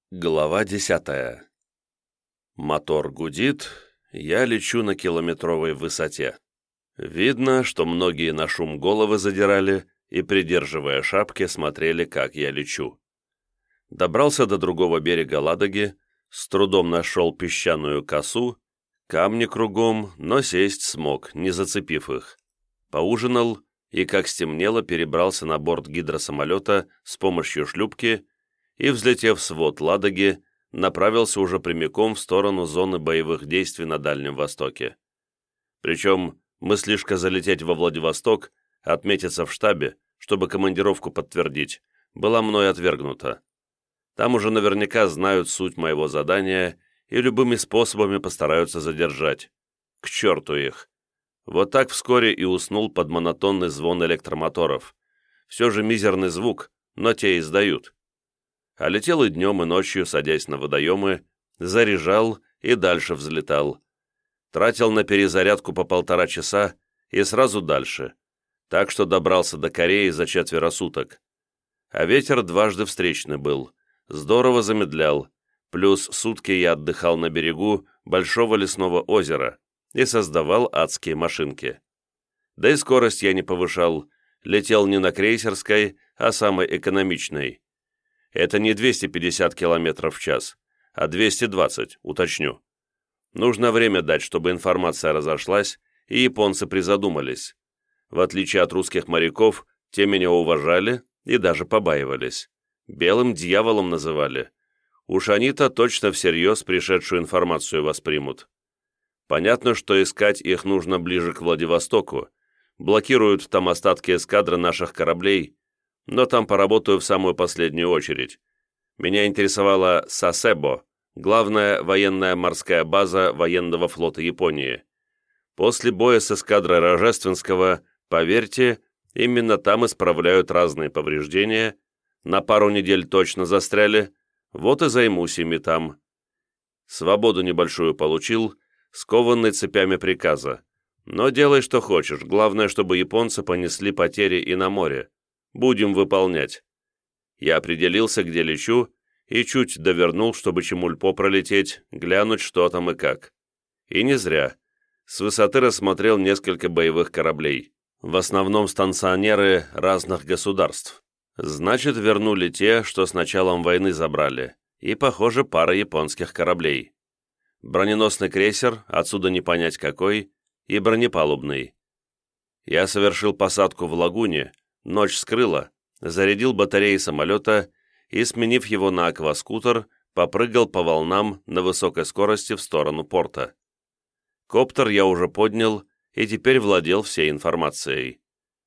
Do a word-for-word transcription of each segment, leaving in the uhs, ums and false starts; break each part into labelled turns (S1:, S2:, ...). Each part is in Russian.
S1: Глава десятая. Мотор гудит, я лечу на километровой высоте. Видно, что многие на шум головы задирали и, придерживая шапки, смотрели, как я лечу. Добрался до другого берега Ладоги, с трудом нашел песчаную косу, камни кругом, но сесть смог, не зацепив их. Поужинал и, как стемнело, перебрался на борт гидросамолета с помощью шлюпки и, взлетев с вод Ладоги, направился уже прямиком в сторону зоны боевых действий на Дальнем Востоке. Причем мыслишка залететь во Владивосток, отметиться в штабе, чтобы командировку подтвердить, была мной отвергнута. Там уже наверняка знают суть моего задания и любыми способами постараются задержать. К черту их! Вот так вскоре и уснул под монотонный звон электромоторов. Все же мизерный звук, но те издают. А летел и днем, и ночью, садясь на водоемы, заряжал и дальше взлетал. Тратил на перезарядку по полтора часа и сразу дальше, так что добрался до Кореи за четверо суток. А ветер дважды встречный был, здорово замедлял, плюс сутки я отдыхал на берегу большого лесного озера и создавал адские машинки. Да и скорость я не повышал, летел не на крейсерской, а самой экономичной. Это не двести пятьдесят километров в час, а двести двадцать, уточню. Нужно время дать, чтобы информация разошлась, и японцы призадумались. В отличие от русских моряков, те меня уважали и даже побаивались. Белым дьяволом называли. Уж они-то точно всерьез пришедшую информацию воспримут. Понятно, что искать их нужно ближе к Владивостоку. Блокируют там остатки эскадры наших кораблей, но там поработаю в самую последнюю очередь. Меня интересовала Сасебо, главная военная морская база военного флота Японии. После боя с эскадрой Рожественского, поверьте, именно там исправляют разные повреждения, на пару недель точно застряли, вот и займусь ими там. Свободу небольшую получил, скованный цепями приказа. Но делай, что хочешь, главное, чтобы японцы понесли потери и на море. Будем выполнять. Я определился, где лечу, и чуть довернул, чтобы Чемульпо пролететь, глянуть, что там и как. И не зря. С высоты рассмотрел несколько боевых кораблей. В основном станционеры разных государств. Значит, вернули те, что с началом войны забрали. И, похоже, пара японских кораблей. Броненосный крейсер, отсюда не понять какой, и бронепалубный. Я совершил посадку в лагуне, ночь скрыла, зарядил батареи самолета и, сменив его на акваскутер, попрыгал по волнам на высокой скорости в сторону порта. Коптер я уже поднял и теперь владел всей информацией.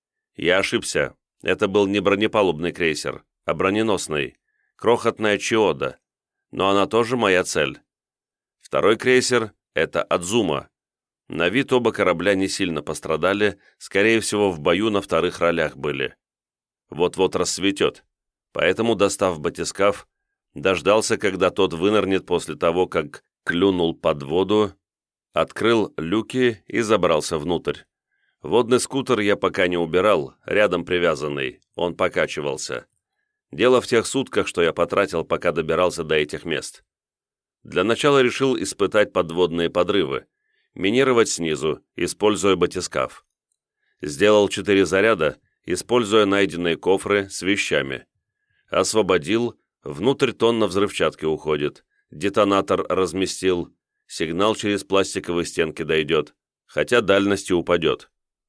S1: Я ошибся, это был не бронепалубный крейсер, а броненосный, крохотная Чиода, но она тоже моя цель. Второй крейсер — это Адзума. На вид оба корабля не сильно пострадали, скорее всего, в бою на вторых ролях были. Вот-вот рассветет, поэтому, достав батискаф, дождался, когда тот вынырнет после того, как клюнул под воду, открыл люки и забрался внутрь. Водный скутер я пока не убирал, рядом привязанный, он покачивался. Дело в тех сутках, что я потратил, пока добирался до этих мест. Для начала решил испытать подводные подрывы, минировать снизу, используя батискаф. Сделал четыре заряда, используя найденные кофры с вещами. Освободил, внутрь тонна взрывчатки уходит, детонатор разместил, сигнал через пластиковые стенки дойдет, хотя дальностью упадет.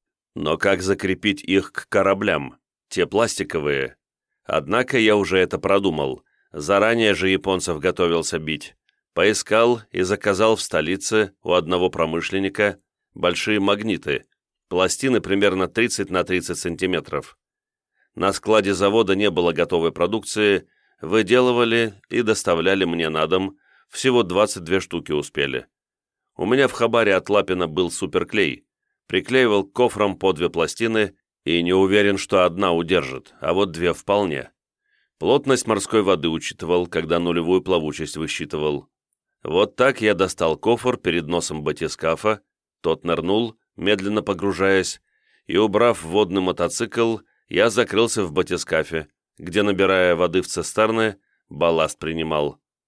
S1: Но как закрепить их к кораблям? Те пластиковые. Однако я уже это продумал, заранее же японцев готовился бить. Поискал и заказал в столице у одного промышленника большие магниты, пластины примерно тридцать на тридцать сантиметров. На складе завода не было готовой продукции, выделывали и доставляли мне на дом, всего двадцать две штуки успели. У меня в хабаре от Лапина был суперклей, приклеивал к кофрам по две пластины и не уверен, что одна удержит, а вот две вполне. Плотность морской воды учитывал, когда нулевую плавучесть высчитывал. Вот так я достал кофр перед носом батискафа, тот нырнул, медленно погружаясь, и, убрав водный мотоцикл, я закрылся в батискафе, где, набирая воды в цистерны, балласт принимал.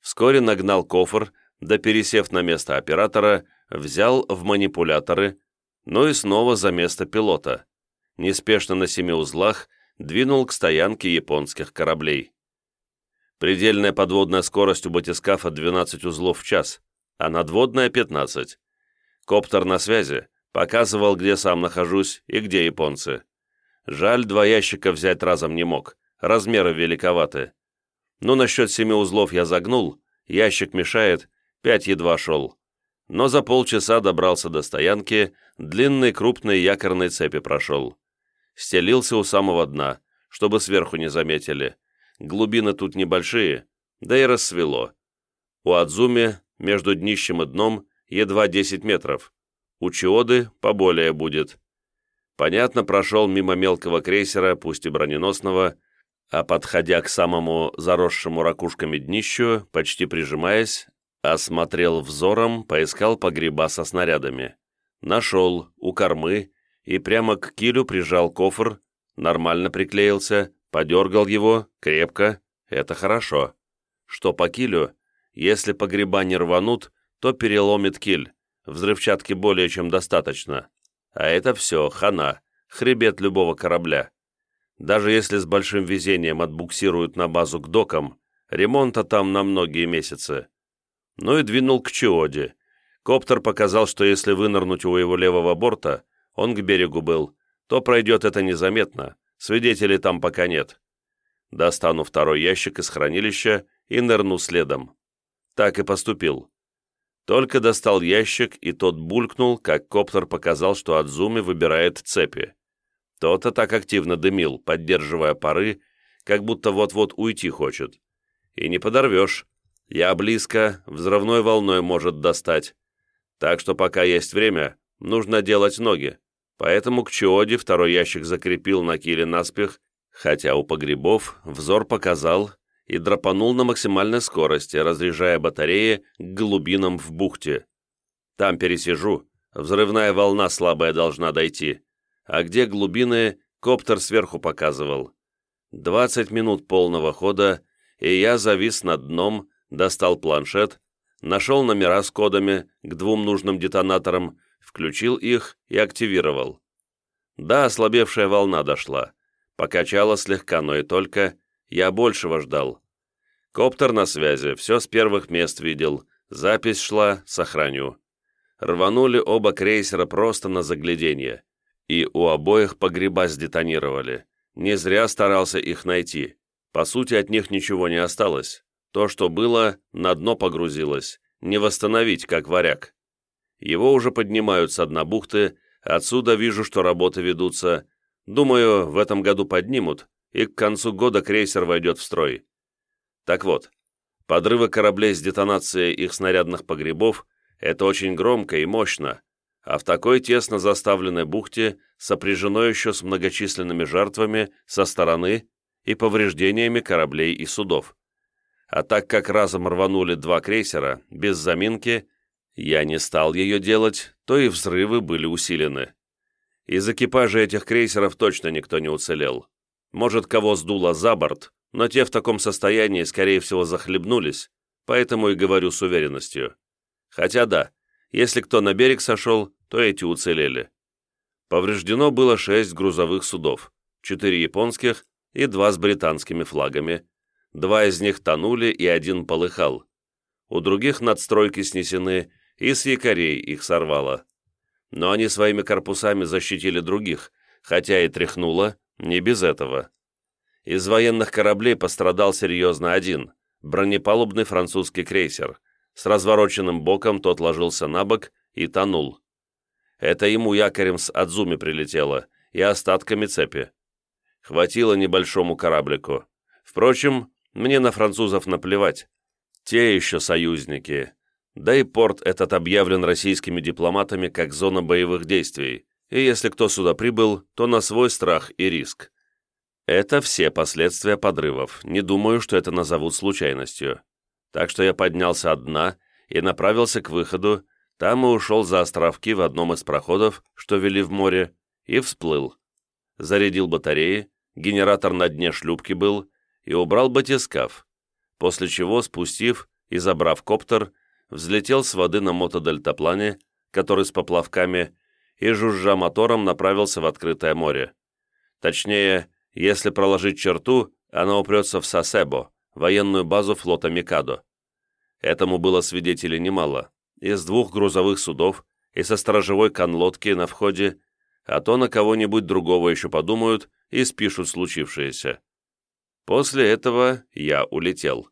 S1: Вскоре нагнал кофр, да пересев на место оператора, взял в манипуляторы, ну и снова за место пилота. Неспешно на семи узлах двинул к стоянке японских кораблей. Предельная подводная скорость у батискафа двенадцать узлов в час, а надводная пятнадцать. Коптер на связи, показывал, где сам нахожусь и где японцы. Жаль, два ящика взять разом не мог, размеры великоваты. Ну, насчет семи узлов я загнул, ящик мешает, пять едва шел. Но за полчаса добрался до стоянки, длинной крупной якорной цепи прошел. Стелился у самого дна, чтобы сверху не заметили. Глубины тут небольшие, да и рассвело. У Адзуми между днищем и дном едва десять метров. У Чиоды поболее будет. Понятно, прошел мимо мелкого крейсера, пусть и броненосного, а подходя к самому заросшему ракушками днищу, почти прижимаясь, осмотрел взором, поискал погреба со снарядами. Нашел, у кормы, и прямо к килю прижал кофр, нормально приклеился, подергал его, крепко, это хорошо. Что по килю, если погреба не рванут, то переломит киль, взрывчатки более чем достаточно. А это все, хана, хребет любого корабля. Даже если с большим везением отбуксируют на базу к докам, ремонта там на многие месяцы. Ну и двинул к Чиоде. Коптер показал, что если вынырнуть у его левого борта, он к берегу был, то пройдет это незаметно, свидетелей там пока нет. Достану второй ящик из хранилища и нырну следом. Так и поступил. Только достал ящик, и тот булькнул, как коптер показал, что Адзуми выбирает цепи. Тот-то так активно дымил, поддерживая пары, как будто вот-вот уйти хочет. И не подорвешь. Я близко, взрывной волной может достать. Так что пока есть время, нужно делать ноги. Поэтому к Чиоде второй ящик закрепил на киле наспех, хотя у погребов взор показал, и драпанул на максимальной скорости, разряжая батареи к глубинам в бухте. Там пересижу, взрывная волна слабая должна дойти. А где глубины, коптер сверху показывал. Двадцать минут полного хода, и я завис над дном, достал планшет, нашел номера с кодами к двум нужным детонаторам, включил их и активировал. Да, ослабевшая волна дошла. Покачала слегка, но и только. Я большего ждал. Коптер на связи, все с первых мест видел. Запись шла, сохраню. Рванули оба крейсера просто на загляденье. И у обоих погреба сдетонировали. Не зря старался их найти. По сути, от них ничего не осталось. То, что было, на дно погрузилось. Не восстановить, как варяг. Его уже поднимают с дна бухты. Отсюда вижу, что работы ведутся. Думаю, в этом году поднимут, и к концу года крейсер войдет в строй. Так вот, подрывы кораблей с детонацией их снарядных погребов – это очень громко и мощно, а в такой тесно заставленной бухте сопряжено еще с многочисленными жертвами со стороны и повреждениями кораблей и судов. А так как разом рванули два крейсера, без заминки, я не стал ее делать, то и взрывы были усилены. Из экипажа этих крейсеров точно никто не уцелел. Может, кого сдуло за борт, но те в таком состоянии, скорее всего, захлебнулись, поэтому и говорю с уверенностью. Хотя да, если кто на берег сошел, то эти уцелели. Повреждено было шесть грузовых судов, четыре японских и два с британскими флагами. Два из них тонули и один полыхал. У других надстройки снесены, и с якорей их сорвало. Но они своими корпусами защитили других, хотя и тряхнуло, не без этого. Из военных кораблей пострадал серьезно один, бронепалубный французский крейсер. С развороченным боком тот ложился на бок и тонул. Это ему якорем с Адзуми прилетело и остатками цепи. Хватило небольшому кораблику. Впрочем, мне на французов наплевать. Те еще союзники. Да и порт этот объявлен российскими дипломатами как зона боевых действий, и если кто сюда прибыл, то на свой страх и риск. Это все последствия подрывов, не думаю, что это назовут случайностью. Так что я поднялся от дна и направился к выходу, там и ушел за островки в одном из проходов, что вели в море, и всплыл. Зарядил батареи, генератор на дне шлюпки был, и убрал батискаф, после чего, спустив, и, забрав коптер, взлетел с воды на мотодельтаплане, который с поплавками, и, жужжа мотором, направился в открытое море. Точнее, если проложить черту, она упрется в Сасебо, военную базу флота Микадо. Этому было свидетелей немало, из двух грузовых судов и со сторожевой конлодки на входе, а то на кого-нибудь другого еще подумают и спишут случившееся. После этого я улетел.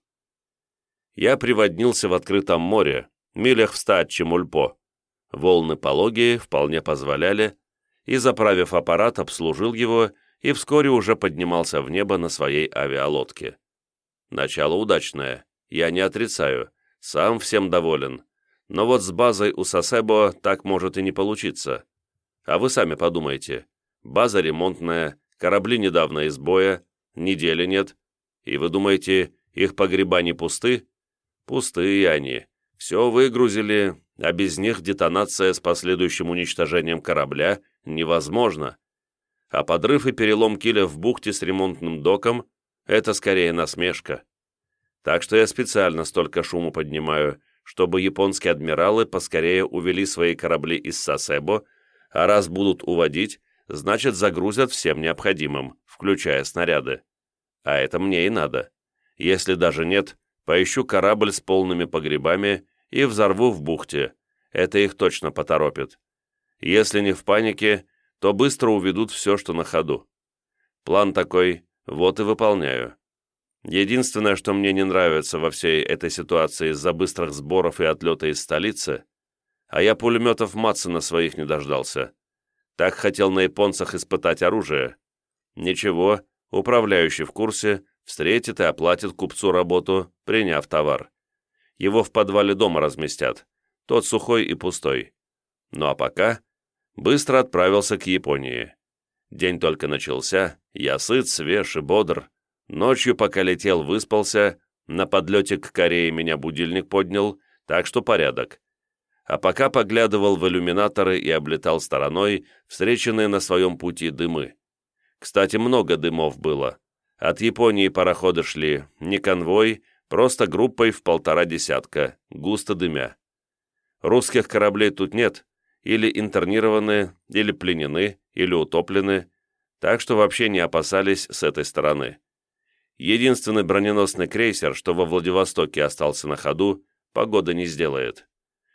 S1: Я приводнился в открытом море, милях в ста от Чемульпо. Волны пологие вполне позволяли, и, заправив аппарат, обслужил его и вскоре уже поднимался в небо на своей авиалодке. Начало удачное, я не отрицаю, сам всем доволен. Но вот с базой у Сасебо так может и не получиться. А вы сами подумайте. База ремонтная, корабли недавно из боя, недели нет. И вы думаете, их погреба не пусты? Пустые они. Все выгрузили, а без них детонация с последующим уничтожением корабля невозможна. А подрыв и перелом киля в бухте с ремонтным доком – это скорее насмешка. Так что я специально столько шуму поднимаю, чтобы японские адмиралы поскорее увели свои корабли из Сасебо, а раз будут уводить, значит загрузят всем необходимым, включая снаряды. А это мне и надо. Если даже нет, поищу корабль с полными погребами и взорву в бухте. Это их точно поторопит. Если не в панике, то быстро уведут все, что на ходу. План такой, вот и выполняю. Единственное, что мне не нравится во всей этой ситуации из-за быстрых сборов и отлета из столицы, а я пулеметов Матсена своих не дождался. Так хотел на японцах испытать оружие. Ничего, управляющий в курсе, встретит и оплатит купцу работу, приняв товар. Его в подвале дома разместят, тот сухой и пустой. Ну а пока быстро отправился к Японии. День только начался, я сыт, свеж и бодр. Ночью, пока летел, выспался, на подлете к Корее меня будильник поднял, так что порядок. А пока поглядывал в иллюминаторы и облетал стороной встреченные на своем пути дымы. Кстати, много дымов было. От Японии пароходы шли не конвой, просто группой в полтора десятка, густо дымя. Русских кораблей тут нет, или интернированы, или пленены, или утоплены, так что вообще не опасались с этой стороны. Единственный броненосный крейсер, что во Владивостоке остался на ходу, погода не сделает.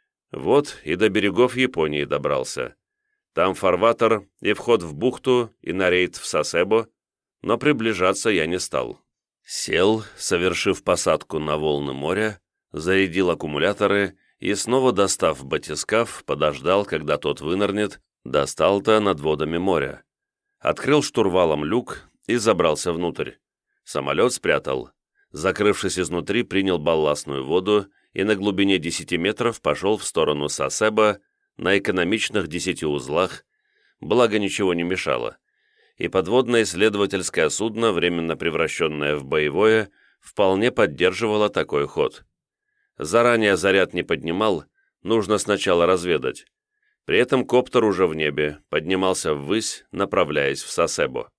S1: Вот и до берегов Японии добрался. Там фарватер и вход в бухту, и на рейд в Сасебо, но приближаться я не стал. Сел, совершив посадку на волны моря, зарядил аккумуляторы и, снова достав батискаф, подождал, когда тот вынырнет, достал-то над водами моря. Открыл штурвалом люк и забрался внутрь. Самолет спрятал. Закрывшись изнутри, принял балластную воду и на глубине десяти метров пошел в сторону Сасебо на экономичных десяти узлах, благо ничего не мешало, и подводное исследовательское судно, временно превращенное в боевое, вполне поддерживало такой ход. Заранее заряд не поднимал, нужно сначала разведать. При этом коптер уже в небе, поднимался ввысь, направляясь в Сасебо.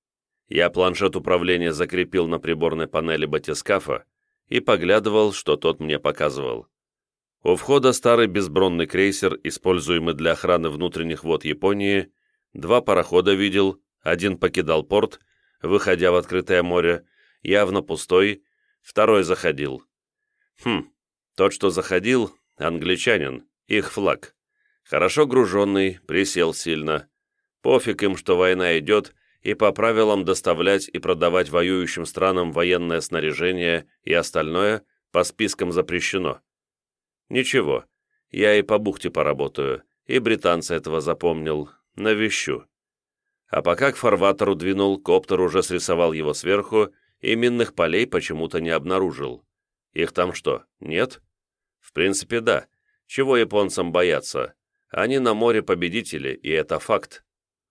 S1: Я планшет управления закрепил на приборной панели батискафа и поглядывал, что тот мне показывал. У входа старый безбронный крейсер, используемый для охраны внутренних вод Японии, два парохода видел, один покидал порт, выходя в открытое море, явно пустой, второй заходил. Хм, тот, что заходил, англичанин, их флаг. Хорошо груженный, присел сильно. Пофиг им, что война идет, и по правилам доставлять и продавать воюющим странам военное снаряжение и остальное по спискам запрещено. Ничего, я и по бухте поработаю, и британца этого запомнил, навещу. А пока к фарватеру двинул, коптер уже срисовал его сверху, и минных полей почему-то не обнаружил. Их там что, нет? В принципе, да. Чего японцам бояться? Они на море победители, и это факт.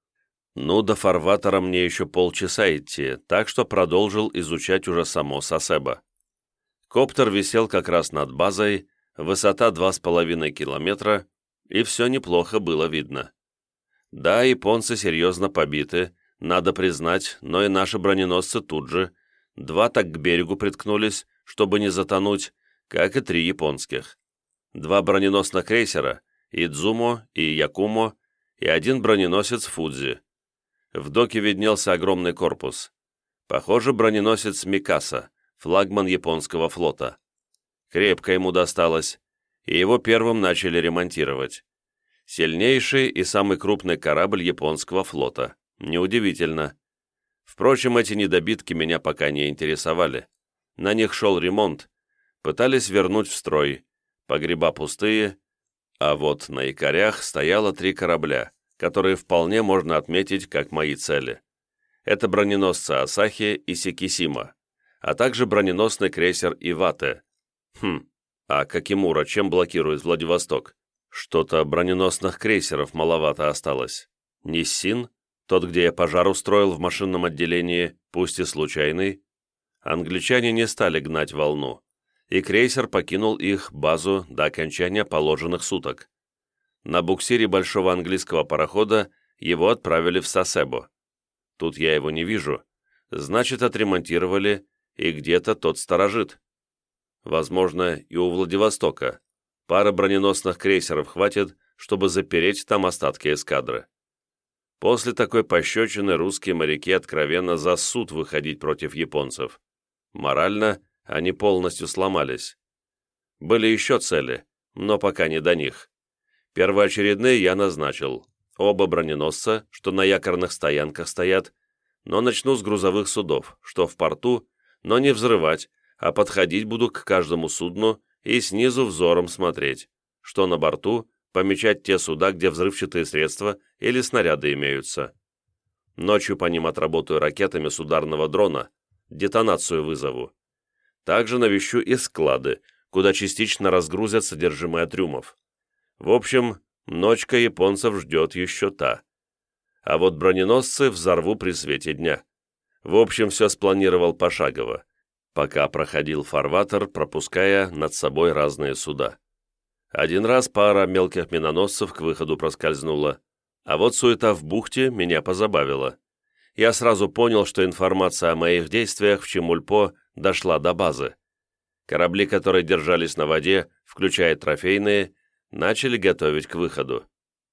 S1: Ну, до фарватера мне еще полчаса идти, так что продолжил изучать уже само Сасебо. Коптер висел как раз над базой, высота два с половиной километра, и все неплохо было видно. Да, японцы серьезно побиты, надо признать, но и наши броненосцы тут же. Два так к берегу приткнулись, чтобы не затонуть, как и три японских. Два броненосных крейсера Идзумо и Якумо и один броненосец Фудзи. В доке виднелся огромный корпус. Похоже, броненосец Микаса, флагман японского флота. Крепко ему досталось, и его первым начали ремонтировать. Сильнейший и самый крупный корабль японского флота. Неудивительно. Впрочем, эти недобитки меня пока не интересовали. На них шел ремонт. Пытались вернуть в строй. Погреба пустые. А вот на якорях стояло три корабля, которые вполне можно отметить как мои цели. Это броненосцы Асахи и Сикисима, а также броненосный крейсер Ивате. Хм, а Какимура чем блокирует Владивосток? Что-то броненосных крейсеров маловато осталось. Ниссин, тот, где я пожар устроил в машинном отделении, пусть и случайный. Англичане не стали гнать волну, и крейсер покинул их базу до окончания положенных суток. На буксире большого английского парохода его отправили в Сасебо. Тут я его не вижу, значит, отремонтировали, и где-то тот сторожит. Возможно, и у Владивостока. Пары броненосных крейсеров хватит, чтобы запереть там остатки эскадры. После такой пощечины русские моряки откровенно засут выходить против японцев. Морально они полностью сломались. Были еще цели, но пока не до них. Первоочередные я назначил. Оба броненосца, что на якорных стоянках стоят, но начну с грузовых судов, что в порту, но не взрывать, а подходить буду к каждому судну и снизу взором смотреть, что на борту, помечать те суда, где взрывчатые средства или снаряды имеются. Ночью по ним отработаю ракетами с ударного дрона, детонацию вызову. Также навещу и склады, куда частично разгрузят содержимое трюмов. В общем, ночка японцев ждет еще та. А вот броненосцы взорву при свете дня. В общем, все спланировал пошагово, пока проходил фарватер, пропуская над собой разные суда. Один раз пара мелких миноносцев к выходу проскользнула, а вот суета в бухте меня позабавила. Я сразу понял, что информация о моих действиях в Чемульпо дошла до базы. Корабли, которые держались на воде, включая трофейные, начали готовить к выходу.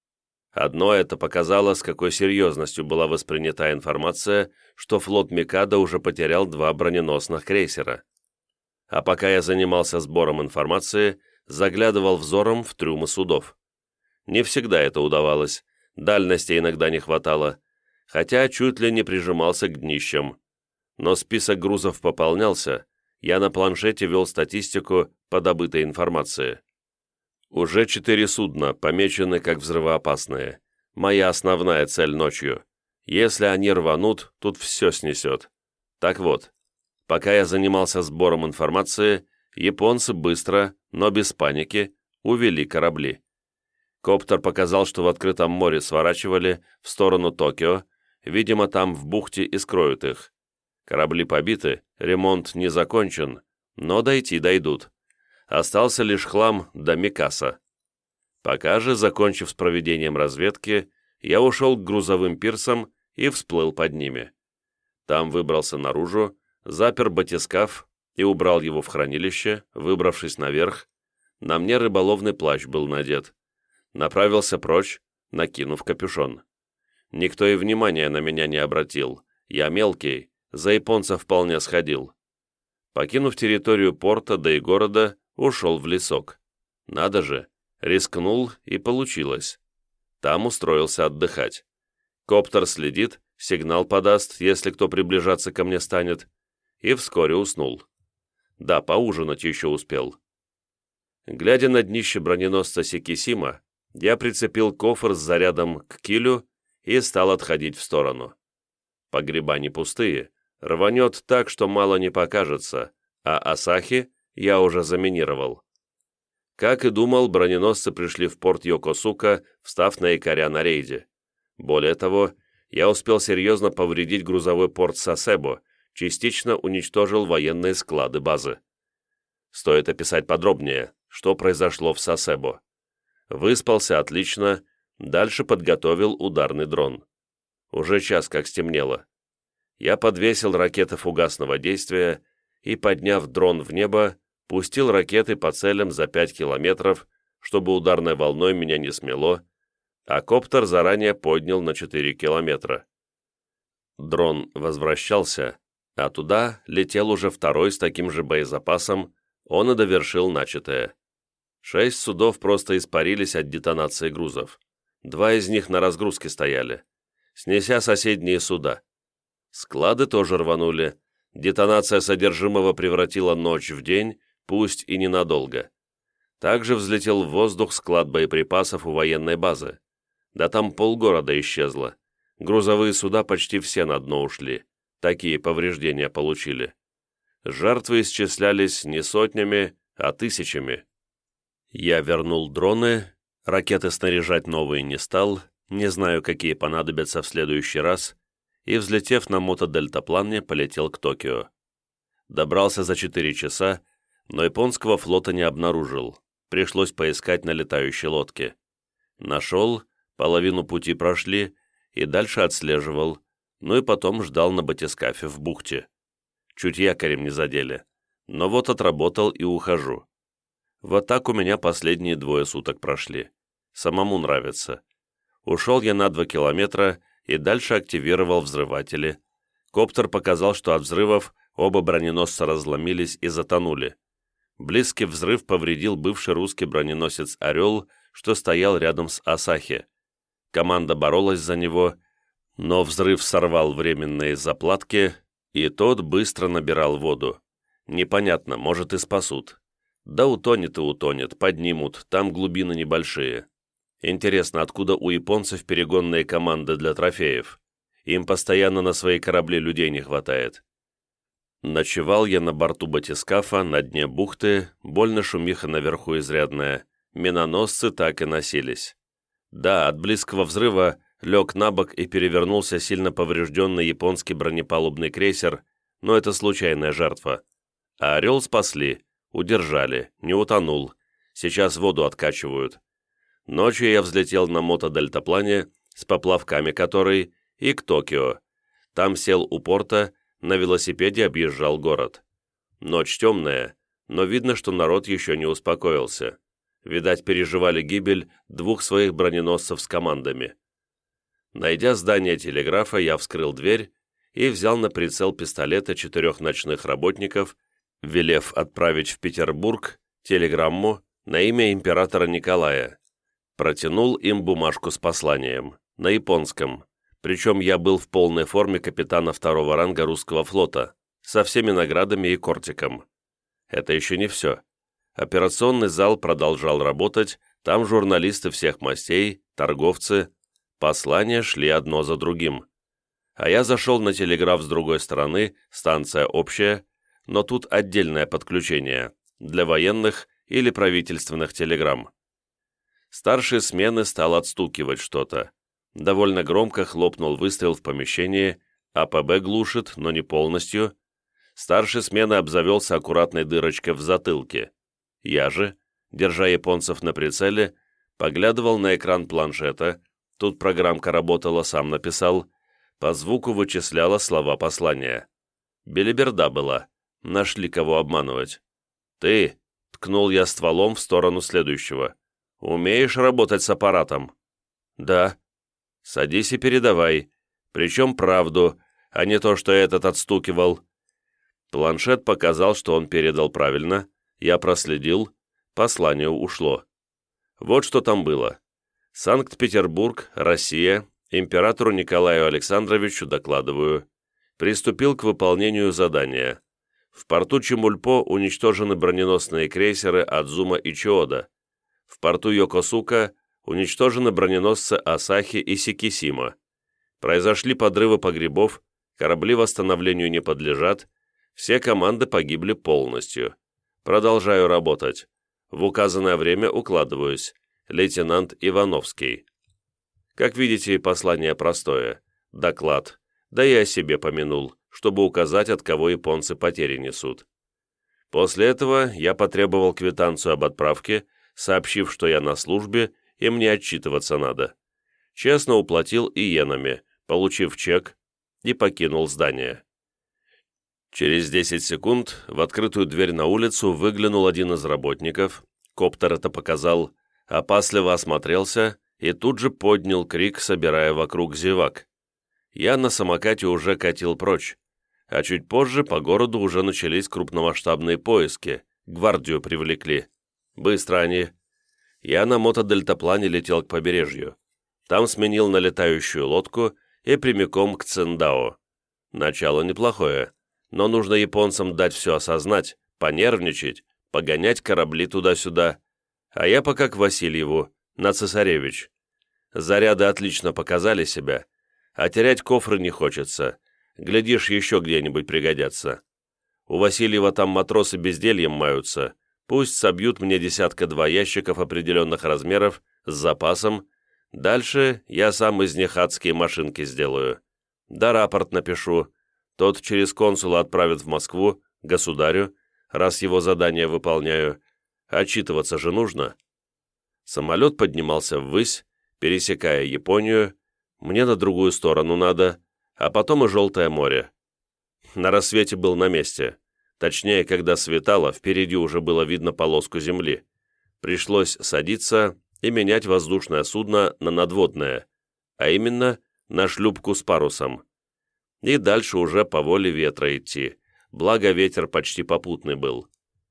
S1: Одно это показало, с какой серьезностью была воспринята информация, что флот Микадо уже потерял два броненосных крейсера. А пока я занимался сбором информации, заглядывал взором в трюмы судов. Не всегда это удавалось, дальности иногда не хватало, хотя чуть ли не прижимался к днищам. Но список грузов пополнялся, я на планшете вел статистику по добытой информации. Уже четыре судна помечены как взрывоопасные. Моя основная цель ночью. Если они рванут, тут все снесет. Так вот, пока я занимался сбором информации, японцы быстро, но без паники, увели корабли. Коптер показал, что в открытом море сворачивали в сторону Токио, видимо, там в бухте и скроют их. Корабли побиты, ремонт не закончен, но дойти дойдут. Остался лишь хлам до Микаса. Пока же, закончив с проведением разведки, я ушел к грузовым пирсам и всплыл под ними. Там выбрался наружу, запер батискаф и убрал его в хранилище, выбравшись наверх. На мне рыболовный плащ был надет. Направился прочь, накинув капюшон. Никто и внимания на меня не обратил. Я мелкий, за японца вполне сходил. Покинув территорию порта, да и города, ушел в лесок. Надо же, рискнул и получилось. Там устроился отдыхать. Коптер следит, сигнал подаст, если кто приближаться ко мне станет, и вскоре уснул. Да, поужинать еще успел. Глядя на днище броненосца Сикисима, я прицепил кофр с зарядом к килю и стал отходить в сторону. Погреба не пустые, рванет так, что мало не покажется, а Асахи я уже заминировал. Как и думал, броненосцы пришли в порт Йокосука, встав на якоря на рейде. Более того, я успел серьезно повредить грузовой порт Сасебо, частично уничтожил военные склады базы. Стоит описать подробнее, что произошло в Сасебо. Выспался отлично, дальше подготовил ударный дрон. Уже час как стемнело. Я подвесил ракеты фугасного действия и, подняв дрон в небо, Пустил ракеты по целям за пять километров, чтобы ударной волной меня не смело, а коптер заранее поднял на четыре километра. Дрон возвращался, а туда летел уже второй с таким же боезапасом, он и довершил начатое. Шесть судов просто испарились от детонации грузов. Два из них на разгрузке стояли, снеся соседние суда. Склады тоже рванули. Детонация содержимого превратила ночь в день, пусть и ненадолго. Также взлетел в воздух склад боеприпасов у военной базы. Да там полгорода исчезло. Грузовые суда почти все на дно ушли. Такие повреждения получили. Жертвы исчислялись не сотнями, а тысячами. Я вернул дроны, ракеты снаряжать новые не стал, не знаю, какие понадобятся в следующий раз, и, взлетев на мотодельтаплане, полетел к Токио. Добрался за четыре часа, но японского флота не обнаружил. Пришлось поискать на летающей лодке. Нашел, половину пути прошли, и дальше отслеживал, ну и потом ждал на батискафе в бухте. Чуть якорем не задели, но вот отработал и ухожу. Вот так у меня последние двое суток прошли. Самому нравится. Ушел я на два километра и дальше активировал взрыватели. Коптер показал, что от взрывов оба броненосца разломились и затонули. Близкий взрыв повредил бывший русский броненосец «Орел», что стоял рядом с «Асахи». Команда боролась за него, но взрыв сорвал временные заплатки, и тот быстро набирал воду. Непонятно, может и спасут. Да утонет и утонет, поднимут, там глубины небольшие. Интересно, откуда у японцев перегонные команды для трофеев? Им постоянно на свои корабли людей не хватает. Ночевал я на борту батискафа, на дне бухты, больно шумиха наверху изрядная, миноносцы так и носились. Да, от близкого взрыва лег на бок и перевернулся сильно поврежденный японский бронепалубный крейсер, но это случайная жертва. А «Орел» спасли, удержали, не утонул, сейчас воду откачивают. Ночью я взлетел на мотодельтаплане, с поплавками который, и к Токио. Там сел у порта, на велосипеде объезжал город. Ночь темная, но видно, что народ еще не успокоился. Видать, переживали гибель двух своих броненосцев с командами. Найдя здание телеграфа, я вскрыл дверь и взял на прицел пистолета четырех ночных работников, велев отправить в Петербург телеграмму на имя императора Николая. Протянул им бумажку с посланием, на японском, причем я был в полной форме капитана второго ранга русского флота, со всеми наградами и кортиком. Это еще не все. Операционный зал продолжал работать, там журналисты всех мастей, торговцы, послания шли одно за другим. А я зашел на телеграф с другой стороны, станция общая, но тут отдельное подключение, для военных или правительственных телеграмм. Старший смены стал отстукивать что-то. Довольно громко хлопнул выстрел в помещении, АПБ глушит, но не полностью. Старший смены обзавелся аккуратной дырочкой в затылке. Я же, держа японцев на прицеле, поглядывал на экран планшета, тут программка работала, сам написал, по звуку вычисляла слова послания. Белиберда была, нашли кого обманывать. «Ты», — ткнул я стволом в сторону следующего, — «умеешь работать с аппаратом?» «Да». «Садись и передавай, причем правду, а не то, что этот отстукивал». Планшет показал, что он передал правильно, я проследил, послание ушло. Вот что там было. Санкт-Петербург, Россия, императору Николаю Александровичу докладываю. Приступил к выполнению задания. В порту Чемульпо уничтожены броненосные крейсеры Адзума и Чиода. В порту Йокосука уничтожены броненосцы Асахи и Сикисима. Произошли подрывы погребов, корабли восстановлению не подлежат, все команды погибли полностью. Продолжаю работать. В указанное время укладываюсь. Лейтенант Ивановский. Как видите, послание простое. Доклад. Да и о себе помянул, чтобы указать, от кого японцы потери несут. После этого я потребовал квитанцию об отправке, сообщив, что я на службе и мне отчитываться надо. Честно уплатил иенами, получив чек, и покинул здание. Через десять секунд в открытую дверь на улицу выглянул один из работников, коптер это показал, опасливо осмотрелся и тут же поднял крик, собирая вокруг зевак. Я на самокате уже катил прочь, а чуть позже по городу уже начались крупномасштабные поиски, гвардию привлекли. Быстро они. Я на мотодельтаплане летел к побережью. Там сменил на летающую лодку и прямиком к Циндао. Начало неплохое, но нужно японцам дать все осознать, понервничать, погонять корабли туда-сюда. А я пока к Васильеву, на Цесаревич. Заряды отлично показали себя, а терять кофры не хочется. Глядишь, еще где-нибудь пригодятся. У Васильева там матросы бездельем маются. Пусть собьют мне десятка-два ящиков определенных размеров с запасом. Дальше я сам из них адские машинки сделаю. Да рапорт напишу. Тот через консула отправят в Москву, государю, раз его задание выполняю. Отчитываться же нужно. Самолет поднимался ввысь, пересекая Японию. Мне на другую сторону надо, а потом и Желтое море. На рассвете был на месте. Точнее, когда светало, впереди уже было видно полоску земли. Пришлось садиться и менять воздушное судно на надводное, а именно на шлюпку с парусом. И дальше уже по воле ветра идти, благо ветер почти попутный был.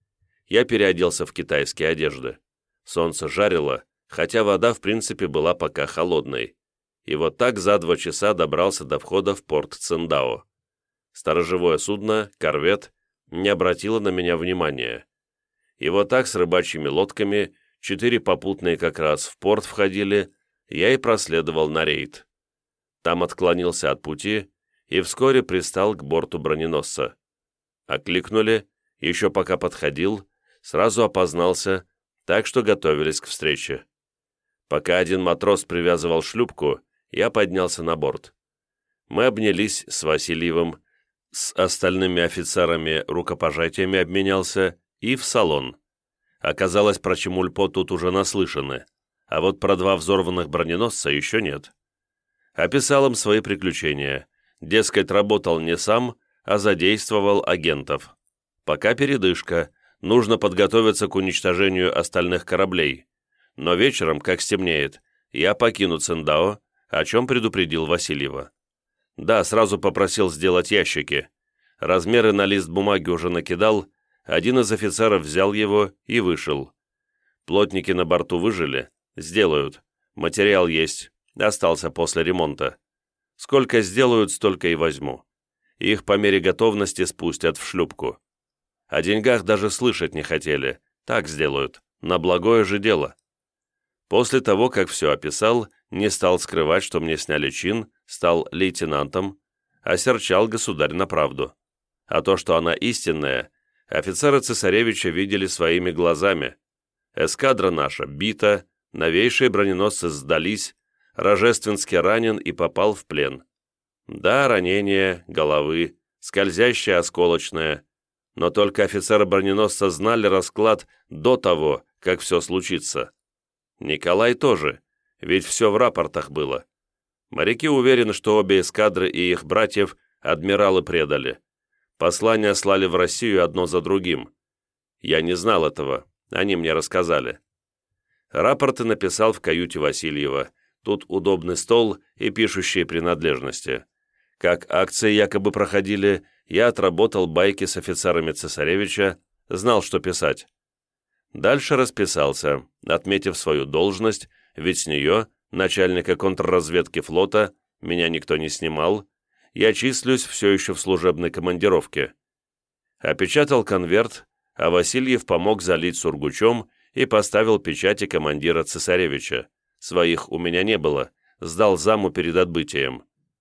S1: Я переоделся в китайские одежды. Солнце жарило, хотя вода в принципе была пока холодной. И вот так за два часа добрался до входа в порт Циндао. Сторожевое судно, корвет, не обратило на меня внимания. И вот так с рыбачьими лодками, четыре попутные как раз в порт входили, я и проследовал на рейд. Там отклонился от пути и вскоре пристал к борту броненосца. Окликнули, еще пока подходил, сразу опознался, так что готовились к встрече. Пока один матрос привязывал шлюпку, я поднялся на борт. Мы обнялись с Васильевым, с остальными офицерами рукопожатиями обменялся и в салон. Оказалось, про Чемульпо тут уже наслышаны, а вот про два взорванных броненосца еще нет. Описал им свои приключения. Дескать, работал не сам, а задействовал агентов. Пока передышка, нужно подготовиться к уничтожению остальных кораблей. Но вечером, как стемнеет, я покину Циндао, о чем предупредил Васильева. Да, сразу попросил сделать ящики. Размеры на лист бумаги уже накидал, один из офицеров взял его и вышел. Плотники на борту выжили, сделают. Материал есть, остался после ремонта. Сколько сделают, столько и возьму. Их по мере готовности спустят в шлюпку. О деньгах даже слышать не хотели, так сделают, на благое же дело. После того, как все описал, не стал скрывать, что мне сняли чин, стал лейтенантом, осерчал государь на правду. А то, что она истинная, офицеры цесаревича видели своими глазами. Эскадра наша бита, новейшие броненосцы сдались, Рожественский ранен и попал в плен. Да, ранение, головы, скользящее осколочное, но только офицеры броненосца знали расклад до того, как все случится. Николай тоже, ведь все в рапортах было. Моряки уверены, что обе эскадры и их братьев адмиралы предали. Послания слали в Россию одно за другим. Я не знал этого, они мне рассказали. Рапорты написал в каюте Васильева. Тут удобный стол и пишущие принадлежности. Как акции якобы проходили, я отработал байки с офицерами цесаревича, знал, что писать. Дальше расписался, отметив свою должность, ведь с нее, начальника контрразведки флота, меня никто не снимал, я числюсь все еще в служебной командировке. Опечатал конверт, а Васильев помог залить сургучом и поставил печати командира цесаревича. Своих у меня не было, сдал заму перед отбытием.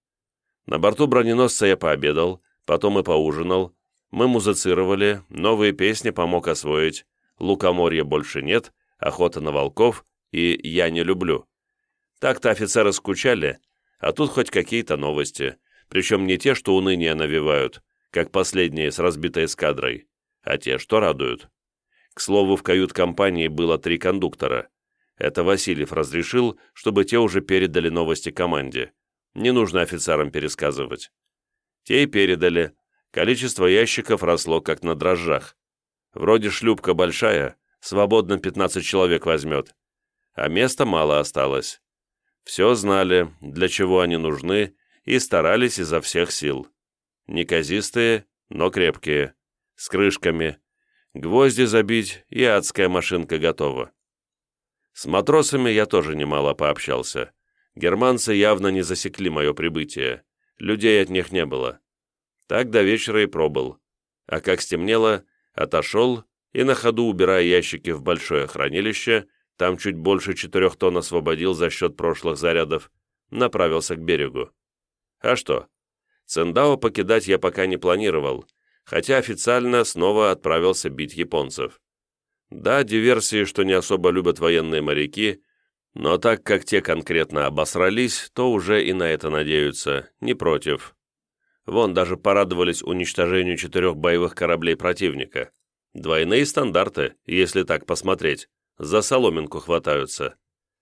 S1: На борту броненосца я пообедал, потом и поужинал. Мы музицировали, новые песни помог освоить. Лукоморья больше нет, охота на волков и я не люблю. Так-то офицеры скучали, а тут хоть какие-то новости, причем не те, что уныние навевают, как последние с разбитой эскадрой, а те, что радуют. К слову, в кают-компании было три кондуктора. Это Васильев разрешил, чтобы те уже передали новости команде. Не нужно офицерам пересказывать. Те и передали. Количество ящиков росло как на дрожжах. Вроде шлюпка большая, свободно пятнадцать человек возьмет, а места мало осталось. Все знали, для чего они нужны, и старались изо всех сил. Неказистые, но крепкие, с крышками. Гвозди забить, и адская машинка готова. С матросами я тоже немало пообщался. Германцы явно не засекли мое прибытие. Людей от них не было. Так до вечера и пробыл. А как стемнело, отошел и на ходу, убирая ящики в большое хранилище, там чуть больше четырех тонн освободил за счет прошлых зарядов, направился к берегу. А что? Циндао покидать я пока не планировал, хотя официально снова отправился бить японцев. Да, диверсии, что не особо любят военные моряки, но так как те конкретно обосрались, то уже и на это надеются, не против. Вон даже порадовались уничтожению четырех боевых кораблей противника. Двойные стандарты, если так посмотреть, за соломинку хватаются.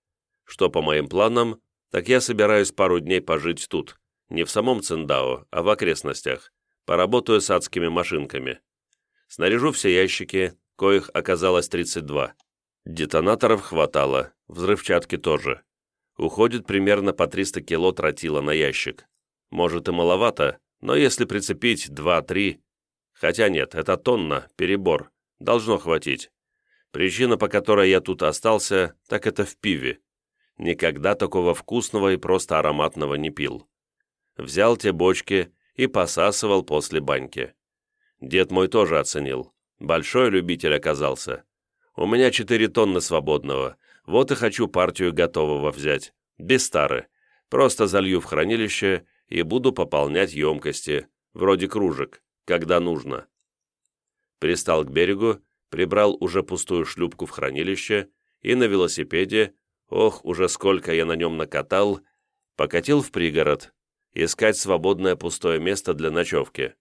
S1: Что по моим планам, так я собираюсь пару дней пожить тут, не в самом Циндао, а в окрестностях, поработаю с адскими машинками. Снаряжу все ящики, коих оказалось тридцать два. Детонаторов хватало, взрывчатки тоже. Уходит примерно по триста кило тротила на ящик. Может и маловато, но если прицепить два-три... Хотя нет, это тонна, перебор, должно хватить. Причина, по которой я тут остался, так это в пиве. Никогда такого вкусного и просто ароматного не пил. Взял те бочки и посасывал после баньки. Дед мой тоже оценил. Большой любитель оказался. У меня четыре тонны свободного, вот и хочу партию готового взять, без тары. Просто залью в хранилище и буду пополнять емкости, вроде кружек, когда нужно. Пристал к берегу, прибрал уже пустую шлюпку в хранилище и на велосипеде, ох, уже сколько я на нем накатал, покатил в пригород, искать свободное пустое место для ночевки.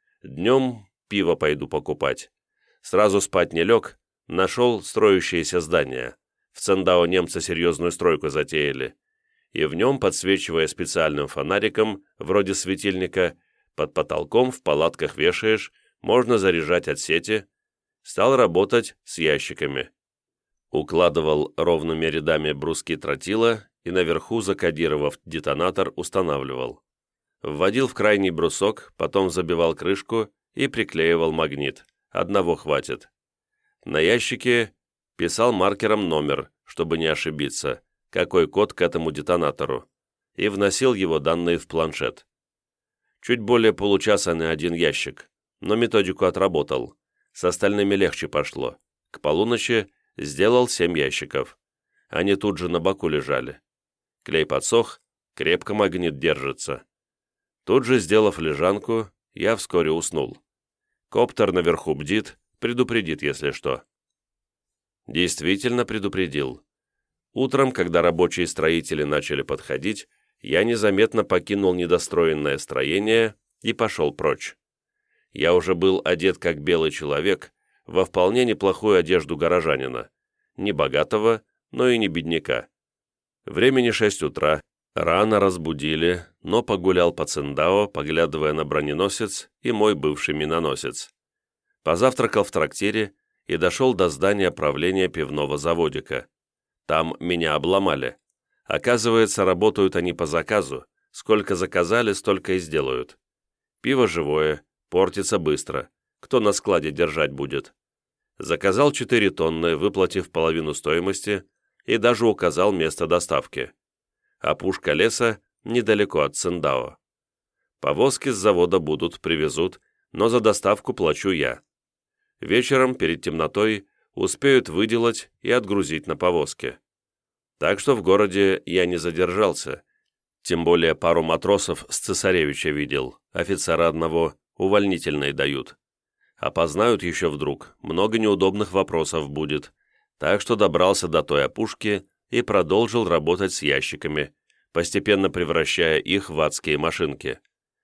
S1: Днем пиво пойду покупать. Сразу спать не лег, нашел строящееся здание. В Циндао немцы серьезную стройку затеяли. И в нем, подсвечивая специальным фонариком, вроде светильника, под потолком в палатках вешаешь, можно заряжать от сети, стал работать с ящиками. Укладывал ровными рядами бруски тротила и наверху, закодировав детонатор, устанавливал. Вводил в крайний брусок, потом забивал крышку и приклеивал магнит. Одного хватит. На ящике писал маркером номер, чтобы не ошибиться, какой код к этому детонатору, и вносил его данные в планшет. Чуть более получаса на один ящик, но методику отработал. С остальными легче пошло. К полуночи сделал семь ящиков. Они тут же на боку лежали. Клей подсох, крепко магнит держится. Тут же, сделав лежанку, я вскоре уснул. Коптер наверху бдит, предупредит, если что. Действительно предупредил. Утром, когда рабочие строители начали подходить, я незаметно покинул недостроенное строение и пошел прочь. Я уже был одет как белый человек, во вполне неплохую одежду горожанина. Не богатого, но и не бедняка. Времени шесть утра, рано разбудили, но погулял по Циндао, поглядывая на броненосец и мой бывший миноносец. Позавтракал в трактире и дошел до здания правления пивного заводика. Там меня обломали. Оказывается, работают они по заказу. Сколько заказали, столько и сделают. Пиво живое, портится быстро. Кто на складе держать будет? Заказал четыре тонны, выплатив половину стоимости, и даже указал место доставки. Опушка леса недалеко от Циндао. Повозки с завода будут, привезут, но за доставку плачу я. Вечером, перед темнотой, успеют выделать и отгрузить на повозке. Так что в городе я не задержался. Тем более пару матросов с цесаревича видел, офицера одного увольнительные дают. Опознают еще вдруг, много неудобных вопросов будет. Так что добрался до той опушки и продолжил работать с ящиками, постепенно превращая их в адские машинки.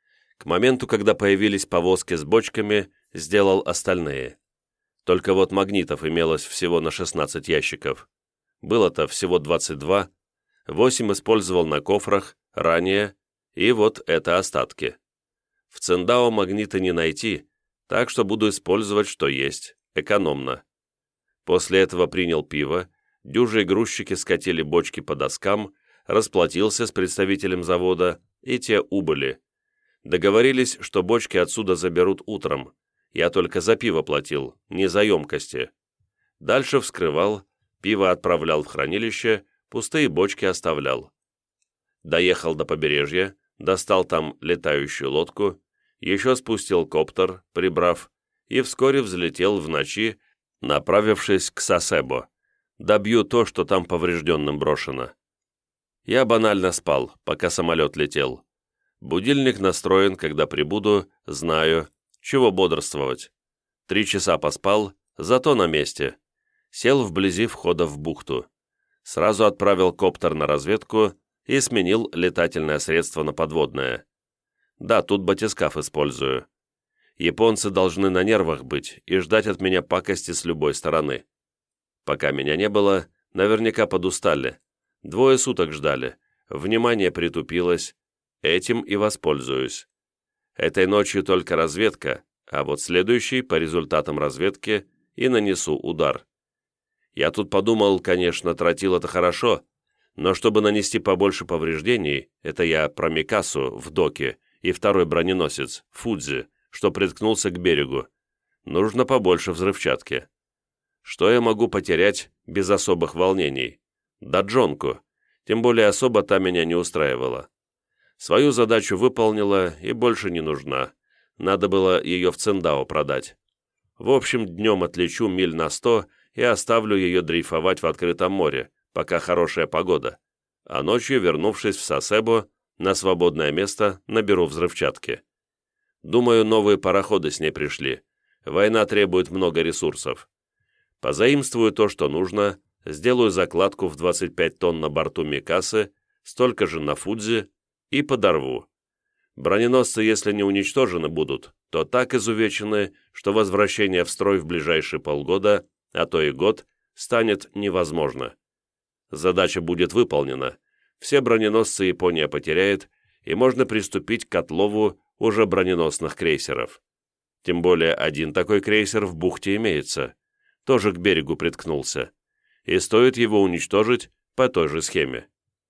S1: К моменту, когда появились повозки с бочками, сделал остальные. Только вот магнитов имелось всего на шестнадцать ящиков. Было-то всего двадцать два, восемь использовал на кофрах, ранее, и вот это остатки. В Циндао магниты не найти, так что буду использовать, что есть, экономно. После этого принял пиво, дюжие грузчики скатили бочки по доскам, расплатился с представителем завода, и те убыли. Договорились, что бочки отсюда заберут утром. Я только за пиво платил, не за емкости. Дальше вскрывал, пиво отправлял в хранилище, пустые бочки оставлял. Доехал до побережья, достал там летающую лодку, еще спустил коптер, прибрав, и вскоре взлетел в ночи, направившись к Сасебо. Добью то, что там поврежденным брошено. Я банально спал, пока самолет летел. Будильник настроен, когда прибуду, знаю, чего бодрствовать. Три часа поспал, зато на месте. Сел вблизи входа в бухту. Сразу отправил коптер на разведку и сменил летательное средство на подводное. Да, тут батискаф использую. Японцы должны на нервах быть и ждать от меня пакости с любой стороны. Пока меня не было, наверняка подустали. Двое суток ждали. Внимание притупилось. Этим и воспользуюсь. Этой ночью только разведка, а вот следующий, по результатам разведки, и нанесу удар. Я тут подумал, конечно, тротил это хорошо, но чтобы нанести побольше повреждений, это я про Микасу в доке и второй броненосец, Фудзи, что приткнулся к берегу, нужно побольше взрывчатки. Что я могу потерять без особых волнений? Да джонку, тем более особо та меня не устраивала. Свою задачу выполнила и больше не нужна. Надо было ее в Циндао продать. В общем, днем отлечу миль на сто и оставлю ее дрейфовать в открытом море, пока хорошая погода, а ночью, вернувшись в Сасебо, на свободное место наберу взрывчатки. Думаю, новые пароходы с ней пришли. Война требует много ресурсов. Позаимствую то, что нужно, сделаю закладку в двадцать пять тонн на борту Микасы, столько же на Фудзи, и подорву. Броненосцы, если не уничтожены будут, то так изувечены, что возвращение в строй в ближайшие полгода, а то и год, станет невозможно. Задача будет выполнена, все броненосцы Япония потеряет, и можно приступить к отлову уже броненосных крейсеров. Тем более один такой крейсер в бухте имеется, тоже к берегу приткнулся, и стоит его уничтожить по той же схеме.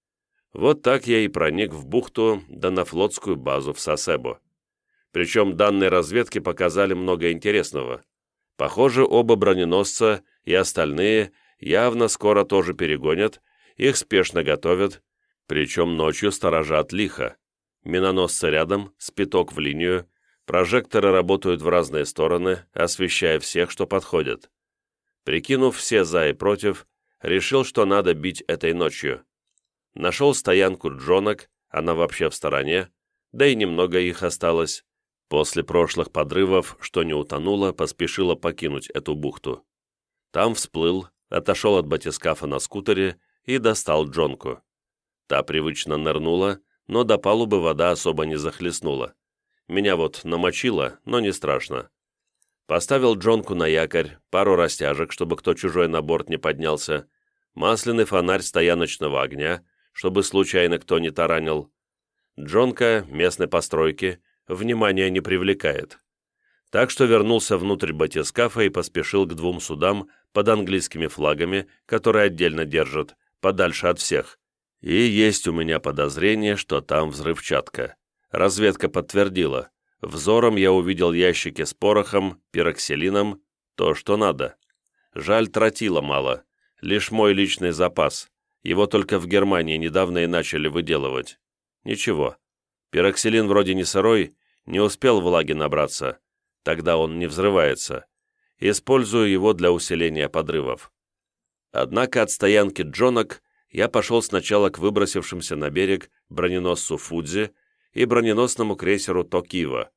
S1: Вот так я и проник в бухту, да на флотскую базу в Сасебо. Причем данные разведки показали много интересного. Похоже, оба броненосца и остальные явно скоро тоже перегонят, их спешно готовят, причем ночью сторожат лихо. Миноносцы рядом, спиток в линию, прожекторы работают в разные стороны, освещая всех, что подходят. Прикинув все за и против, решил, что надо бить этой ночью. Нашел стоянку джонок, она вообще в стороне, да и немного их осталось. После прошлых подрывов, что не утонуло, поспешила покинуть эту бухту. Там всплыл, отошел от батискафа на скутере и достал джонку. Та привычно нырнула, но до палубы вода особо не захлестнула. Меня вот намочило, но не страшно. Поставил джонку на якорь, пару растяжек, чтобы кто чужой на борт не поднялся, масляный фонарь стояночного огня, чтобы случайно кто не таранил. Джонка местной постройки внимания не привлекает. Так что вернулся внутрь батискафа и поспешил к двум судам под английскими флагами, которые отдельно держат, подальше от всех. И есть у меня подозрение, что там взрывчатка. Разведка подтвердила. Взором я увидел ящики с порохом, пироксилином, то, что надо. Жаль, тротила мало, лишь мой личный запас. Его только в Германии недавно и начали выделывать. Ничего. Пироксилин вроде не сырой, не успел влаги набраться. Тогда он не взрывается. Использую его для усиления подрывов. Однако от стоянки джонок я пошел сначала к выбросившимся на берег броненосцу Фудзи и броненосному крейсеру Токива.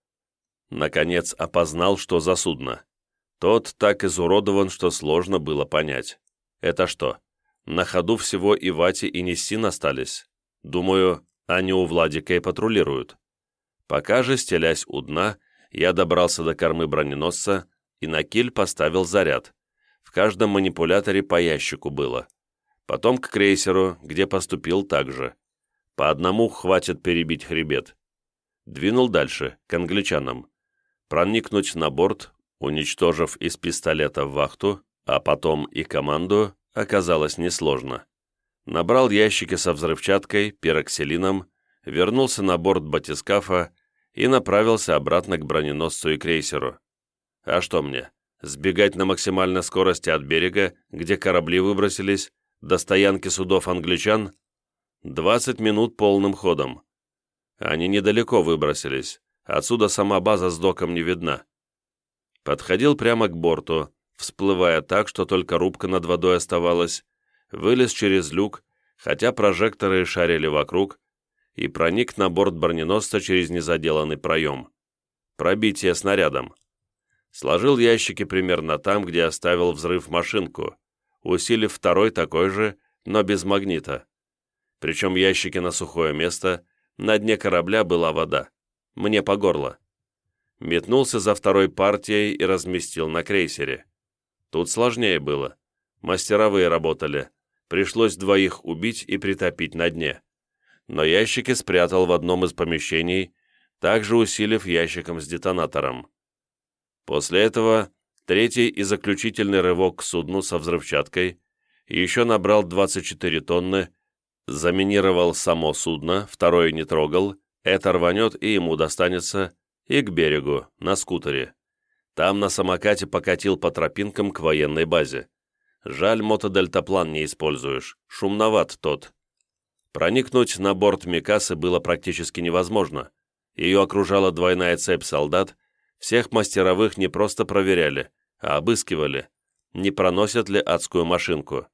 S1: Наконец опознал, что за судно. Тот так изуродован, что сложно было понять. Это что? На ходу всего и Вати, и Ниссин остались. Думаю, они у Владика и патрулируют. Пока же, стелясь у дна, я добрался до кормы броненосца и на киль поставил заряд. В каждом манипуляторе по ящику было. Потом к крейсеру, где поступил так же. По одному хватит перебить хребет. Двинул дальше, к англичанам. Проникнуть на борт, уничтожив из пистолета вахту, а потом и команду, оказалось несложно. Набрал ящики со взрывчаткой, пироксилином, вернулся на борт батискафа и направился обратно к броненосцу и крейсеру. А что мне, сбегать на максимальной скорости от берега, где корабли выбросились, до стоянки судов англичан? двадцать минут полным ходом. Они недалеко выбросились, отсюда сама база с доком не видна. Подходил прямо к борту, всплывая так, что только рубка над водой оставалась, вылез через люк, хотя прожекторы шарили вокруг, и проник на борт броненосца через незаделанный проем. Пробитие снарядом. Сложил ящики примерно там, где оставил взрыв машинку, усилив второй такой же, но без магнита. Причем ящики на сухое место, на дне корабля была вода. Мне по горло. Метнулся за второй партией и разместил на крейсере. Тут сложнее было. Мастеровые работали. Пришлось двоих убить и притопить на дне. Но ящики спрятал в одном из помещений, также усилив ящиком с детонатором. После этого третий и заключительный рывок к судну со взрывчаткой, еще набрал двадцать четыре тонны, заминировал само судно, второе не трогал, это рванет и ему достанется, и к берегу, на скутере. Там на самокате покатил по тропинкам к военной базе. Жаль, мотодельтаплан не используешь, шумноват тот. Проникнуть на борт Микасы было практически невозможно. Ее окружала двойная цепь солдат, всех мастеровых не просто проверяли, а обыскивали, не проносят ли адскую машинку.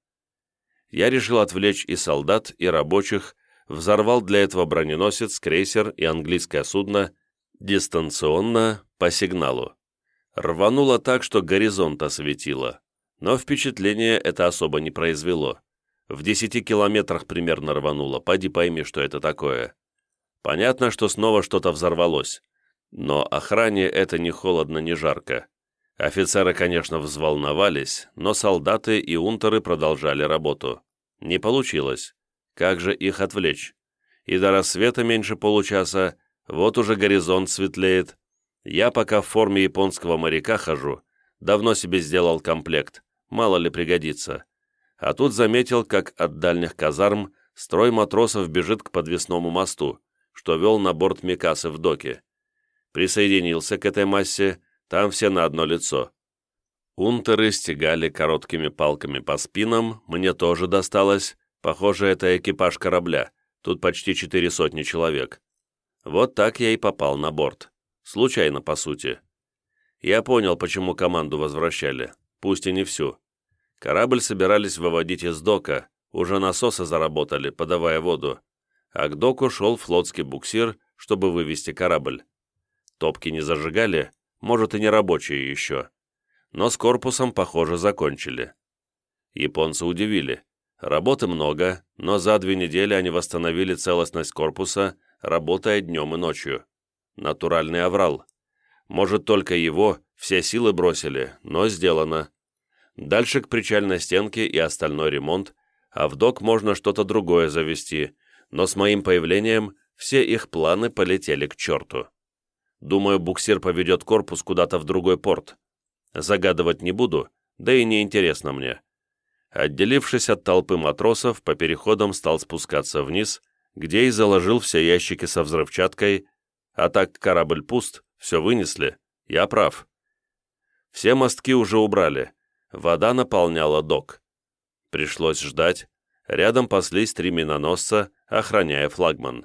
S1: Я решил отвлечь и солдат, и рабочих, взорвал для этого броненосец, крейсер и английское судно дистанционно по сигналу. Рвануло так, что горизонт осветило, но впечатление это особо не произвело. В десяти километрах примерно рвануло, поди пойми, что это такое. Понятно, что снова что-то взорвалось, но охране это ни холодно, ни жарко. Офицеры, конечно, взволновались, но солдаты и унтеры продолжали работу. Не получилось. Как же их отвлечь? И до рассвета меньше получаса, вот уже горизонт светлеет. Я пока в форме японского моряка хожу, давно себе сделал комплект, мало ли пригодится. А тут заметил, как от дальних казарм строй матросов бежит к подвесному мосту, что вел на борт Микасы в доке. Присоединился к этой массе, там все на одно лицо. Унтеры стегали короткими палками по спинам, мне тоже досталось. Похоже, это экипаж корабля, тут почти четыре сотни человек. Вот так я и попал на борт. Случайно, по сути. Я понял, почему команду возвращали, пусть и не всю. Корабль собирались выводить из дока, уже насосы заработали, подавая воду, а к доку шел флотский буксир, чтобы вывести корабль. Топки не зажигали, может и не рабочие еще, но с корпусом, похоже, закончили. Японцы удивили. Работы много, но за две недели они восстановили целостность корпуса, работая днем и ночью. Натуральный аврал. Может, только его все силы бросили, но сделано. Дальше к причальной стенке и остальной ремонт, а в док можно что-то другое завести, но с моим появлением все их планы полетели к черту. Думаю, буксир поведет корпус куда-то в другой порт. Загадывать не буду, да и не интересно мне. Отделившись от толпы матросов, по переходам стал спускаться вниз, где и заложил все ящики со взрывчаткой, а так корабль пуст, все вынесли, я прав. Все мостки уже убрали, вода наполняла док. Пришлось ждать, рядом паслись три миноносца, охраняя флагман.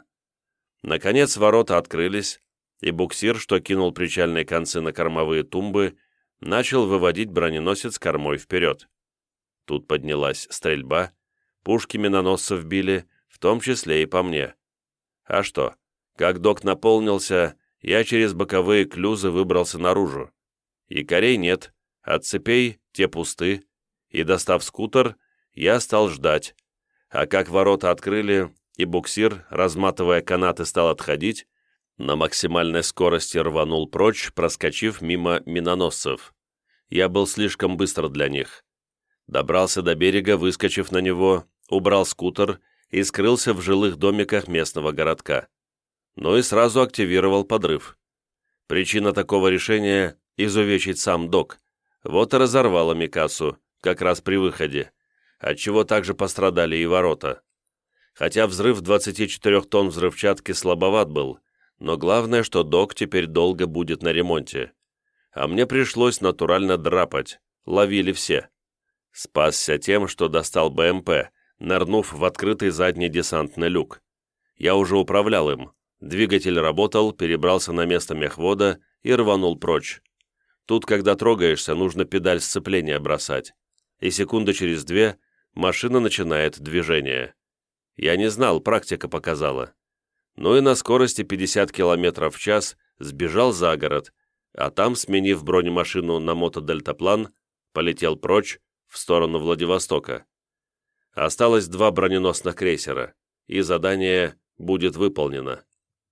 S1: Наконец ворота открылись, и буксир, что кинул причальные концы на кормовые тумбы, начал выводить броненосец кормой вперед. Тут поднялась стрельба, пушки миноносцев били, в том числе и по мне. А что, как док наполнился, я через боковые клюзы выбрался наружу. Якорей нет, от цепей те пусты, и, достав скутер, я стал ждать. А как ворота открыли, и буксир, разматывая канаты, стал отходить, на максимальной скорости рванул прочь, проскочив мимо миноносцев. Я был слишком быстр для них. Добрался до берега, выскочив на него, убрал скутер и скрылся в жилых домиках местного городка. но и сразу активировал подрыв. Причина такого решения – изувечить сам док. Вот и разорвало Микасу, как раз при выходе, отчего также пострадали и ворота. Хотя взрыв двадцати четырёх тонн взрывчатки слабоват был, но главное, что док теперь долго будет на ремонте. А мне пришлось натурально драпать, ловили все. Спасся тем, что достал БМП, нырнув в открытый задний десантный люк. Я уже управлял им. Двигатель работал, перебрался на место мехвода и рванул прочь. Тут, когда трогаешься, нужно педаль сцепления бросать. И секунды через две машина начинает движение. Я не знал, практика показала. Ну и на скорости пятьдесят километров в час сбежал за город, а там, сменив бронемашину на мотодельтаплан, полетел прочь в сторону Владивостока. Осталось два броненосных крейсера, и задание будет выполнено.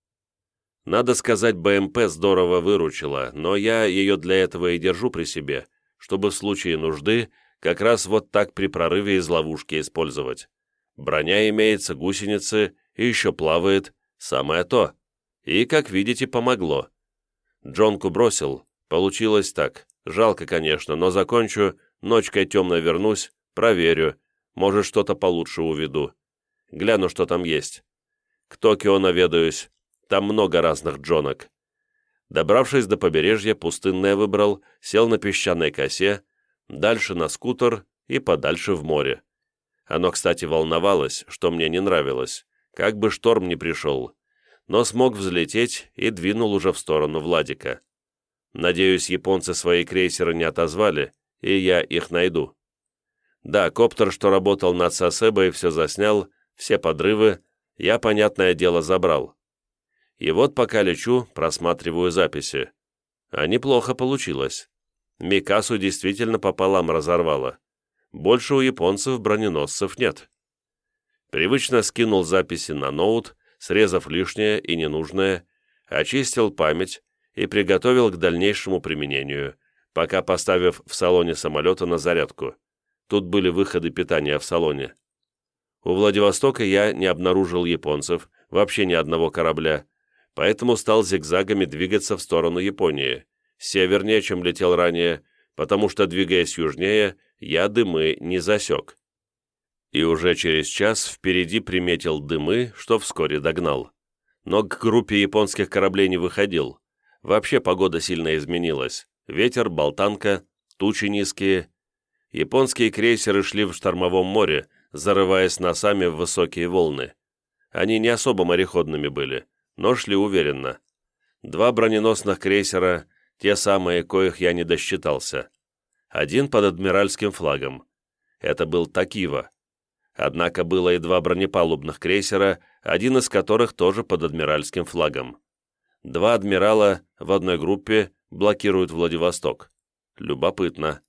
S1: Надо сказать, БМП здорово выручила, но я ее для этого и держу при себе, чтобы в случае нужды как раз вот так при прорыве из ловушки использовать. Броня имеется, гусеницы, и еще плавает, самое то. И, как видите, помогло. Джонку бросил, получилось так. Жалко, конечно, но закончу, ночкой темной вернусь, проверю, может, что-то получше уведу. Гляну, что там есть. К Токио наведаюсь. Там много разных джонок. Добравшись до побережья, пустынное выбрал, сел на песчаной косе, дальше на скутер и подальше в море. Оно, кстати, волновалось, что мне не нравилось, как бы шторм не пришел, но смог взлететь и двинул уже в сторону Владика. Надеюсь, японцы свои крейсеры не отозвали, и я их найду. Да, коптер, что работал над Сасебой, все заснял, все подрывы, я, понятное дело, забрал. И вот пока лечу, просматриваю записи. А неплохо получилось. Микасу действительно пополам разорвало. Больше у японцев броненосцев нет. Привычно скинул записи на ноут, срезав лишнее и ненужное, очистил память и приготовил к дальнейшему применению, пока поставив в салоне самолета на зарядку. Тут были выходы питания в салоне. У Владивостока я не обнаружил японцев, вообще ни одного корабля, поэтому стал зигзагами двигаться в сторону Японии, севернее, чем летел ранее, потому что, двигаясь южнее, я дымы не засек. И уже через час впереди приметил дымы, что вскоре догнал. Но к группе японских кораблей не выходил. Вообще погода сильно изменилась. Ветер, болтанка, тучи низкие. Японские крейсеры шли в штормовом море, зарываясь носами в высокие волны. Они не особо мореходными были, но шли уверенно. Два броненосных крейсера, те самые, коих я не досчитался. Один под адмиральским флагом. Это был Такива. Однако было и два бронепалубных крейсера, один из которых тоже под адмиральским флагом. Два адмирала в одной группе блокируют Владивосток. Любопытно.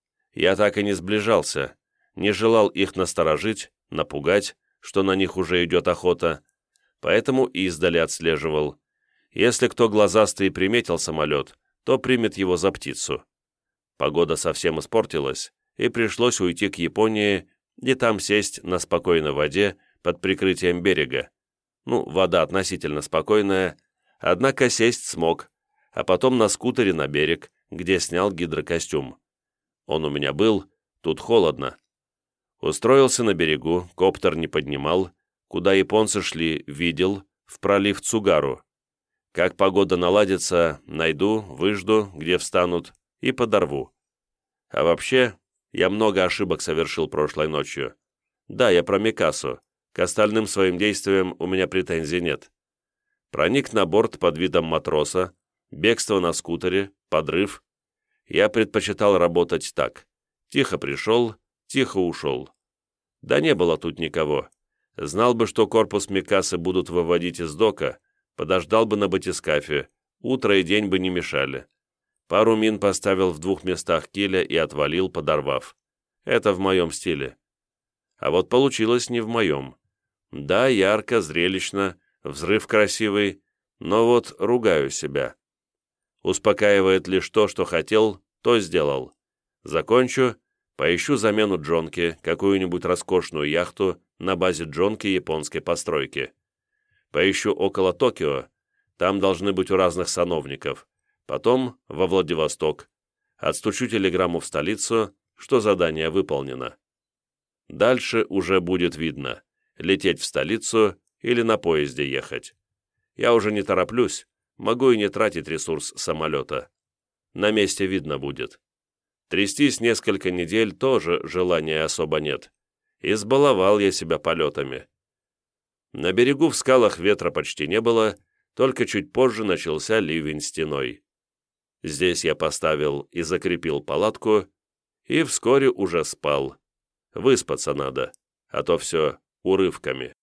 S1: Я так и не сближался, не желал их насторожить, напугать, что на них уже идет охота, поэтому издали отслеживал. Если кто глазастый приметил самолет, то примет его за птицу. Погода совсем испортилась, и пришлось уйти к Японии и там сесть на спокойной воде под прикрытием берега. Ну, вода относительно спокойная, однако сесть смог, а потом на скутере на берег, где снял гидрокостюм. Он у меня был, тут холодно. Устроился на берегу, коптер не поднимал, куда японцы шли, видел, в пролив Цугару. Как погода наладится, найду, выжду, где встанут, и подорву. А вообще, я много ошибок совершил прошлой ночью. Да, я про Микасу. К остальным своим действиям у меня претензий нет. Проник на борт под видом матроса, бегство на скутере, подрыв. Я предпочитал работать так. Тихо пришел, тихо ушел. Да не было тут никого. Знал бы, что корпус Микасы будут выводить из дока, подождал бы на батискафе, утро и день бы не мешали. Пару мин поставил в двух местах киля и отвалил, подорвав. Это в моем стиле. А вот получилось не в моем. Да, ярко, зрелищно, взрыв красивый, но вот ругаю себя. Успокаивает лишь то, что хотел, то сделал. Закончу, поищу замену джонки, какую-нибудь роскошную яхту на базе джонки японской постройки. Поищу около Токио, там должны быть у разных сановников. Потом во Владивосток. Отстучу телеграмму в столицу, что задание выполнено. Дальше уже будет видно, лететь в столицу или на поезде ехать. Я уже не тороплюсь, могу и не тратить ресурс самолета. На месте видно будет. Трястись несколько недель тоже желания особо нет. Избаловал я себя полетами. На берегу в скалах ветра почти не было, только чуть позже начался ливень стеной. Здесь я поставил и закрепил палатку, и вскоре уже спал. Выспаться надо, а то все урывками.